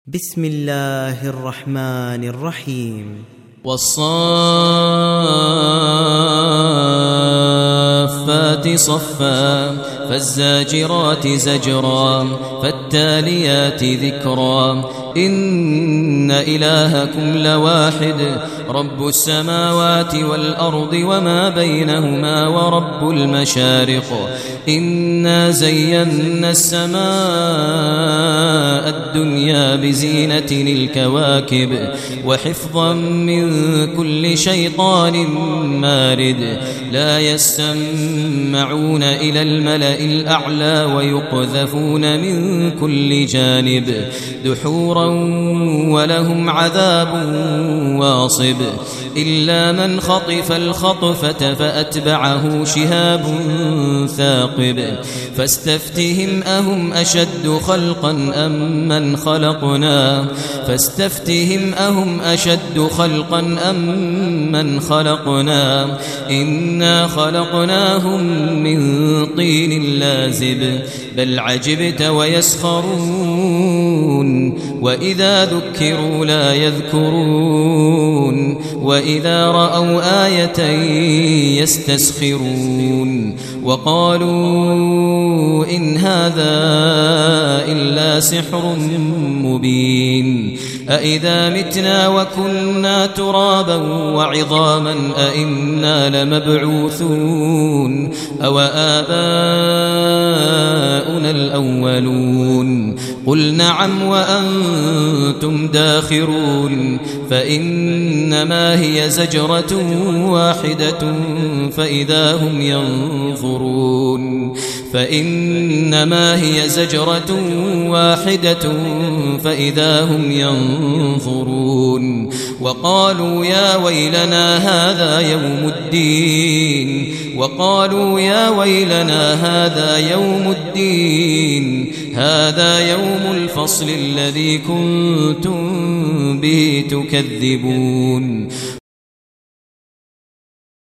بسم الله الرحمن الرحيم. والصافات صفا فالزاجرات زجرا فالتاليات ذكرا إن إلهكم لواحد رب السماوات والأرض وما بينهما ورب المشارق إنا زينا السماء الدنيا بزينة الكواكب وحفظا من كل شيطان مارد لا يستمعون إلى الملأ الأعلى ويقذفون من كل جانب دحورا ولهم عذاب واصب إلا من خطف الخطفة فأتبعه شهاب ثاقب فاستفتهم أهم أشد خلقا أم من خلقنا أم من خلقنا إنا خلقناهم من طين لازب بل عجبت ويسخرون وإذا ذكروا لا يذكرون وإذا رأوا آية يستسخرون وقالوا إن هذا إلا سحر مبين أإذا متنا وكنا ترابا وعظاما أإنا لمبعوثون أو آباؤنا الأولون قل نعم وأنتم داخرون فإنما هي زجرة واحدة فإذا هم ينظرون وقالوا يا ويلنا هذا يوم الفصل الذي كنتم به تكذبون